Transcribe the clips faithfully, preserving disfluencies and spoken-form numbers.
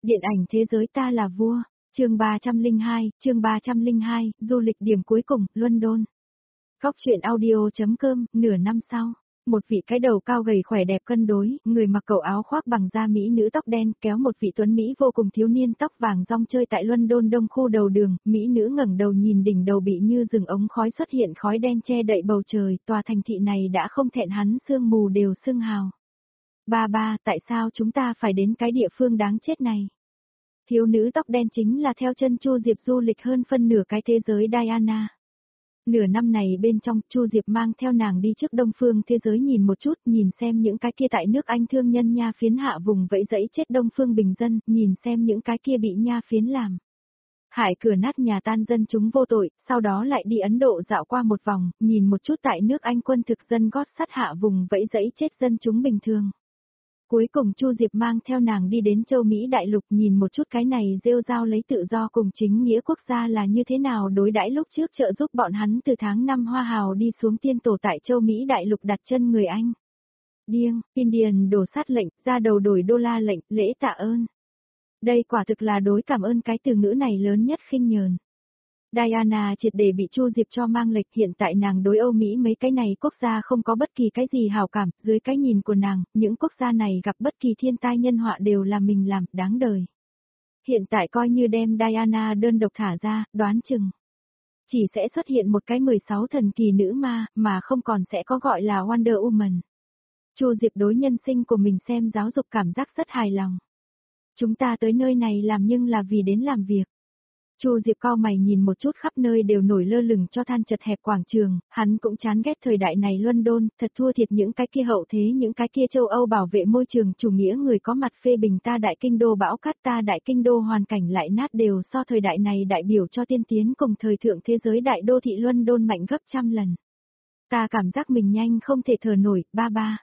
Điện ảnh thế giới ta là vua, chương ba trăm lẻ hai, chương ba trăm lẻ hai, du lịch điểm cuối cùng, London. Góc truyện audio.com, nửa năm sau, một vị cái đầu cao gầy khỏe đẹp cân đối, người mặc cậu áo khoác bằng da mỹ nữ tóc đen kéo một vị tuấn Mỹ vô cùng thiếu niên tóc vàng rong chơi tại London đông khu đầu đường, mỹ nữ ngẩng đầu nhìn đỉnh đầu bị như rừng ống khói xuất hiện khói đen che đậy bầu trời, tòa thành thị này đã không thẹn hắn sương mù đều sưng hào. Ba ba, tại sao chúng ta phải đến cái địa phương đáng chết này? Thiếu nữ tóc đen chính là theo chân Chu Diệp du lịch hơn phân nửa cái thế giới Diana. Nửa năm này bên trong, Chu Diệp mang theo nàng đi trước đông phương thế giới nhìn một chút, nhìn xem những cái kia tại nước Anh thương nhân nha phiến hạ vùng vẫy dẫy chết đông phương bình dân, nhìn xem những cái kia bị nha phiến làm hại cửa nát nhà tan dân chúng vô tội, sau đó lại đi Ấn Độ dạo qua một vòng, nhìn một chút tại nước Anh quân thực dân gót sắt hạ vùng vẫy dẫy chết dân chúng bình thường. Cuối cùng Chu Diệp mang theo nàng đi đến châu Mỹ đại lục nhìn một chút cái này rêu rao lấy tự do cùng chính nghĩa quốc gia là như thế nào đối đãi lúc trước trợ giúp bọn hắn từ tháng năm hoa hào đi xuống tiên tổ tại châu Mỹ đại lục đặt chân người Anh. Điên, Indian đổ sát lệnh, ra đầu đổi đô la lệnh, lễ tạ ơn. Đây quả thực là đối cảm ơn cái từ ngữ này lớn nhất khinh nhờn. Diana triệt để bị Chu Diệp cho mang lệch, hiện tại nàng đối Âu Mỹ mấy cái này quốc gia không có bất kỳ cái gì hảo cảm, dưới cái nhìn của nàng, những quốc gia này gặp bất kỳ thiên tai nhân họa đều là mình làm, đáng đời. Hiện tại coi như đem Diana đơn độc thả ra, đoán chừng chỉ sẽ xuất hiện một cái mười sáu thần kỳ nữ ma, mà không còn sẽ có gọi là Wonder Woman. Chu Diệp đối nhân sinh của mình xem giáo dục cảm giác rất hài lòng. Chúng ta tới nơi này làm nhưng là vì đến làm việc. Chu Diệp cau mày nhìn một chút khắp nơi đều nổi lơ lửng cho than chật hẹp quảng trường, hắn cũng chán ghét thời đại này London, thật thua thiệt những cái kia hậu thế những cái kia châu Âu bảo vệ môi trường chủ nghĩa người có mặt phê bình ta đại kinh đô bão cát ta đại kinh đô hoàn cảnh lại nát đều so thời đại này đại biểu cho tiên tiến cùng thời thượng thế giới đại đô thị London mạnh gấp trăm lần. Ta cảm giác mình nhanh không thể thở nổi, ba ba.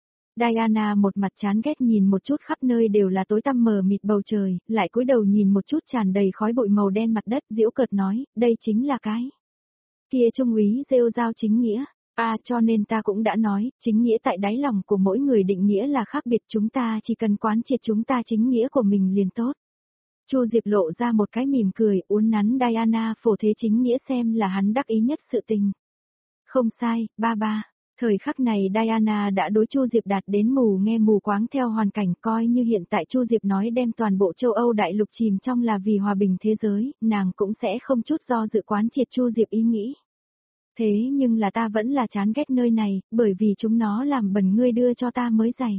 Diana một mặt chán ghét nhìn một chút khắp nơi đều là tối tăm mờ mịt bầu trời, lại cúi đầu nhìn một chút tràn đầy khói bụi màu đen mặt đất, giễu cợt nói, đây chính là cái kia trung úy rêu rao chính nghĩa. À, cho nên ta cũng đã nói, chính nghĩa tại đáy lòng của mỗi người định nghĩa là khác biệt, chúng ta chỉ cần quán triệt chúng ta chính nghĩa của mình liền tốt. Chu Diệp lộ ra một cái mỉm cười, uốn nắn Diana phổ thế chính nghĩa xem là hắn đắc ý nhất sự tình. Không sai, ba ba. Thời khắc này Diana đã đối Chu Diệp đạt đến mù nghe mù quáng theo hoàn cảnh, coi như hiện tại Chu Diệp nói đem toàn bộ châu Âu đại lục chìm trong là vì hòa bình thế giới, nàng cũng sẽ không chút do dự quán triệt Chu Diệp ý nghĩ. Thế nhưng là ta vẫn là chán ghét nơi này, bởi vì chúng nó làm bẩn ngươi đưa cho ta mới giày.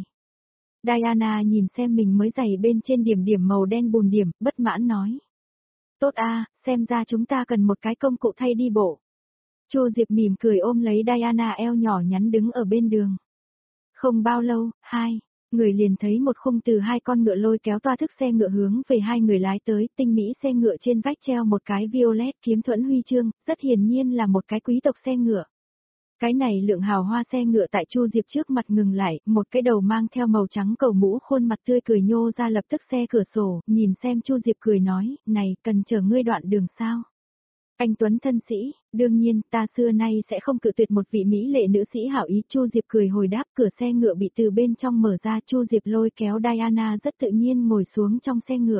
Diana nhìn xem mình mới giày bên trên điểm điểm màu đen bùn điểm, bất mãn nói. Tốt a, xem ra chúng ta cần một cái công cụ thay đi bộ. Chu Diệp mỉm cười ôm lấy Diana eo nhỏ nhắn đứng ở bên đường. Không bao lâu, hai người liền thấy một khung từ hai con ngựa lôi kéo toa thức xe ngựa hướng về hai người lái tới, tinh mỹ xe ngựa trên vách treo một cái violet kiếm thuẫn huy chương, rất hiển nhiên là một cái quý tộc xe ngựa. Cái này lượng hào hoa xe ngựa tại Chu Diệp trước mặt ngừng lại, một cái đầu mang theo màu trắng cầu mũ khuôn mặt tươi cười nhô ra lập tức xe cửa sổ, nhìn xem Chu Diệp cười nói, này, cần chở ngươi đoạn đường sao? Anh Tuấn thân sĩ, đương nhiên, ta xưa nay sẽ không cự tuyệt một vị mỹ lệ nữ sĩ hảo ý. Chu Diệp cười hồi đáp, cửa xe ngựa bị từ bên trong mở ra, Chu Diệp lôi kéo Diana rất tự nhiên ngồi xuống trong xe ngựa.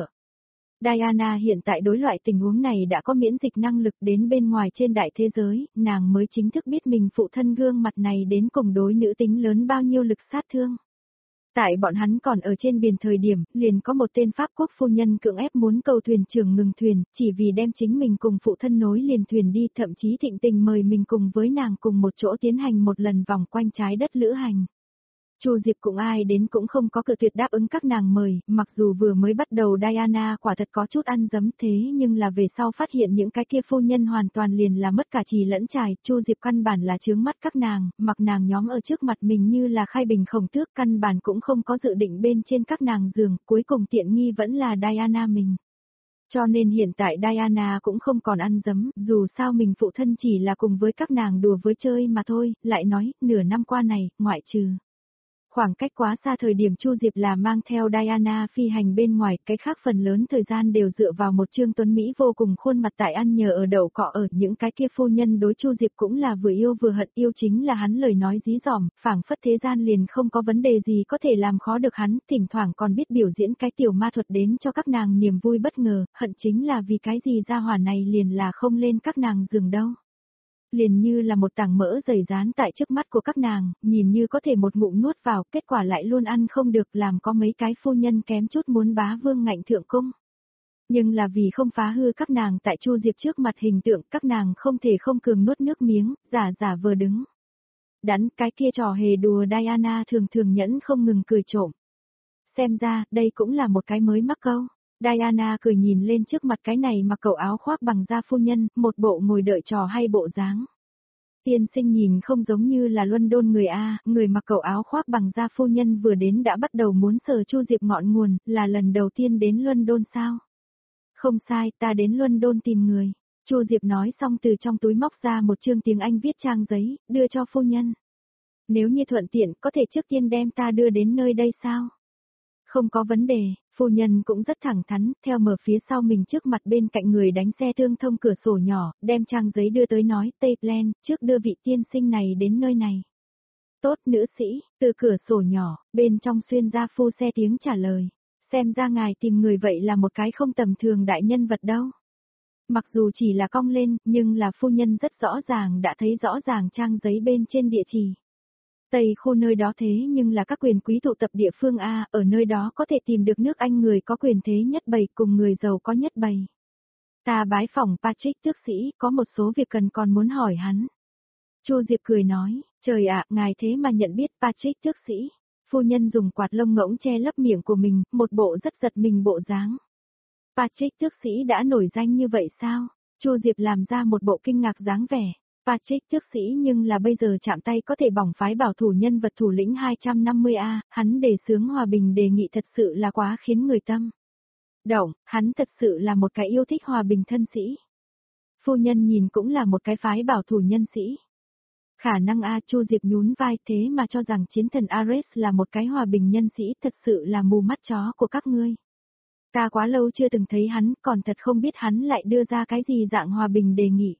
Diana hiện tại đối loại tình huống này đã có miễn dịch năng lực, đến bên ngoài trên đại thế giới, nàng mới chính thức biết mình phụ thân gương mặt này đến cùng đối nữ tính lớn bao nhiêu lực sát thương. Tại bọn hắn còn ở trên biển thời điểm, liền có một tên Pháp quốc phu nhân cưỡng ép muốn cầu thuyền trưởng ngừng thuyền, chỉ vì đem chính mình cùng phụ thân nối liền thuyền đi, thậm chí thịnh tình mời mình cùng với nàng cùng một chỗ tiến hành một lần vòng quanh trái đất lữ hành. Chu Diệp cũng ai đến cũng không có cự tuyệt đáp ứng các nàng mời, mặc dù vừa mới bắt đầu Diana quả thật có chút ăn dấm thế nhưng là về sau phát hiện những cái kia phu nhân hoàn toàn liền là mất cả trì lẫn trải, Chu Diệp căn bản là chướng mắt các nàng, mặc nàng nhóm ở trước mặt mình như là khai bình khổng tước, căn bản cũng không có dự định bên trên các nàng giường, cuối cùng tiện nghi vẫn là Diana mình. Cho nên hiện tại Diana cũng không còn ăn dấm, dù sao mình phụ thân chỉ là cùng với các nàng đùa với chơi mà thôi, lại nói, nửa năm qua này, ngoại trừ Khoảng cách quá xa thời điểm Chu Diệp là mang theo Diana phi hành bên ngoài, cái khác phần lớn thời gian đều dựa vào một Trương Tuấn Mỹ vô cùng khuôn mặt tại ăn nhờ ở đậu cọ ở, những cái kia phu nhân đối Chu Diệp cũng là vừa yêu vừa hận, yêu chính là hắn lời nói dí dỏm, phảng phất thế gian liền không có vấn đề gì có thể làm khó được hắn, thỉnh thoảng còn biết biểu diễn cái tiểu ma thuật đến cho các nàng niềm vui bất ngờ, hận chính là vì cái gì gia hỏa này liền là không lên các nàng giường đâu. Liền như là một tảng mỡ dày dán tại trước mắt của các nàng, nhìn như có thể một ngụm nuốt vào, kết quả lại luôn ăn không được, làm có mấy cái phu nhân kém chút muốn bá vương ngạnh thượng cung. Nhưng là vì không phá hư các nàng tại Chu Diệp trước mặt hình tượng, các nàng không thể không cường nuốt nước miếng, giả giả vờ đứng. Đắn, cái kia trò hề đùa Diana thường thường nhẫn không ngừng cười trộm. Xem ra, đây cũng là một cái mới mắc câu. Diana cười nhìn lên trước mặt cái này mặc cậu áo khoác bằng da phu nhân, một bộ ngồi đợi trò hay bộ dáng. Tiên sinh nhìn không giống như là London người A, người mặc cậu áo khoác bằng da phu nhân vừa đến đã bắt đầu muốn sờ Chu Diệp ngọn nguồn, là lần đầu tiên đến London sao? Không sai, ta đến London tìm người. Chu Diệp nói xong từ trong túi móc ra một chương tiếng Anh viết trang giấy, đưa cho phu nhân. Nếu như thuận tiện, có thể trước tiên đem ta đưa đến nơi đây sao? Không có vấn đề, phu nhân cũng rất thẳng thắn, theo mở phía sau mình trước mặt bên cạnh người đánh xe thương thông cửa sổ nhỏ, đem trang giấy đưa tới nói, Tây Plan, trước đưa vị tiên sinh này đến nơi này. Tốt nữ sĩ, từ cửa sổ nhỏ, bên trong xuyên ra phu xe tiếng trả lời. Xem ra ngài tìm người vậy là một cái không tầm thường đại nhân vật đâu. Mặc dù chỉ là cong lên, nhưng là phu nhân rất rõ ràng đã thấy rõ ràng trang giấy bên trên địa chỉ. Tây khu nơi đó thế nhưng là các quyền quý tụ tập địa phương A, ở nơi đó có thể tìm được nước Anh người có quyền thế nhất bầy cùng người giàu có nhất bầy. Ta bái phỏng Patrick tước sĩ, có một số việc cần còn muốn hỏi hắn. Chu Diệp cười nói, trời ạ, ngài thế mà nhận biết Patrick tước sĩ. Phu nhân dùng quạt lông ngỗng che lấp miệng của mình, một bộ rất giật mình bộ dáng. Patrick tước sĩ đã nổi danh như vậy sao? Chu Diệp làm ra một bộ kinh ngạc dáng vẻ. Patrick tước sĩ nhưng là bây giờ chạm tay có thể bỏng phái bảo thủ nhân vật thủ lĩnh hai trăm năm mươi A, hắn đề xướng hòa bình đề nghị thật sự là quá khiến người tâm động, hắn thật sự là một cái yêu thích hòa bình thân sĩ. Phu nhân nhìn cũng là một cái phái bảo thủ nhân sĩ. Khả năng A, Chu Diệp nhún vai, thế mà cho rằng chiến thần Ares là một cái hòa bình nhân sĩ, thật sự là mù mắt chó của các ngươi. Ta quá lâu chưa từng thấy hắn, còn thật không biết hắn lại đưa ra cái gì dạng hòa bình đề nghị.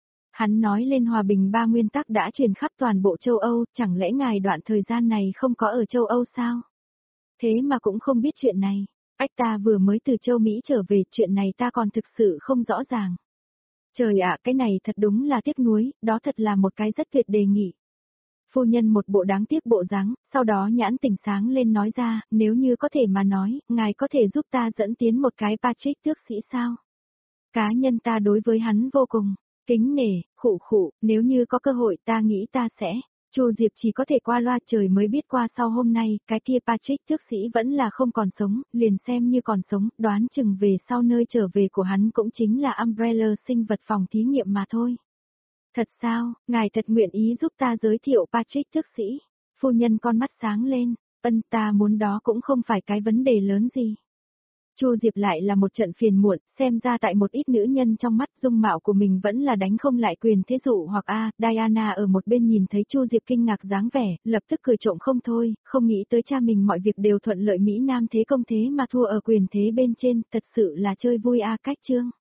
Hắn nói lên hòa bình ba nguyên tắc đã truyền khắp toàn bộ châu Âu, chẳng lẽ ngài đoạn thời gian này không có ở châu Âu sao? Thế mà cũng không biết chuyện này. Ách, ta vừa mới từ châu Mỹ trở về, chuyện này ta còn thực sự không rõ ràng. Trời ạ, cái này thật đúng là tiếc nuối, đó thật là một cái rất tuyệt đề nghị. Phu nhân một bộ đáng tiếc bộ dáng, sau đó nhãn tỉnh sáng lên nói ra, nếu như có thể mà nói, ngài có thể giúp ta dẫn tiến một cái Patrick tước sĩ sao? Cá nhân ta đối với hắn vô cùng kính nể, khụ khụ, nếu như có cơ hội ta nghĩ ta sẽ. Chu Diệp chỉ có thể qua loa, trời mới biết qua sau hôm nay, cái kia Patrick tước sĩ vẫn là không còn sống, liền xem như còn sống, đoán chừng về sau nơi trở về của hắn cũng chính là Umbrella sinh vật phòng thí nghiệm mà thôi. Thật sao, ngài thật nguyện ý giúp ta giới thiệu Patrick tước sĩ? Phu nhân con mắt sáng lên, ân, ta muốn đó cũng không phải cái vấn đề lớn gì. Chu Diệp lại là một trận phiền muộn, xem ra tại một ít nữ nhân trong mắt dung mạo của mình vẫn là đánh không lại quyền thế dụ hoặc a. Diana ở một bên nhìn thấy Chu Diệp kinh ngạc dáng vẻ, lập tức cười trộm không thôi, không nghĩ tới cha mình mọi việc đều thuận lợi Mỹ Nam thế công thế mà thua ở quyền thế bên trên, thật sự là chơi vui a. Cách chương